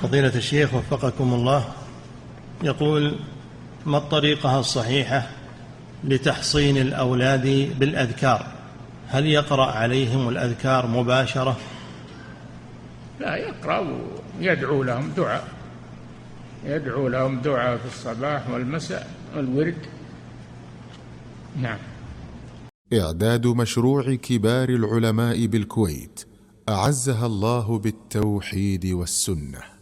فضيلة الشيخ وفقكم الله، يقول: ما الطريقة الصحيحة لتحصين الأولاد بالأذكار؟ هل يقرأ عليهم الأذكار مباشرة؟ لا، يقرأ ويدعو لهم دعاء، يدعو لهم دعاء في الصباح والمساء والورد. نعم. إعداد مشروع كبار العلماء بالكويت أعزها الله بالتوحيد والسنة.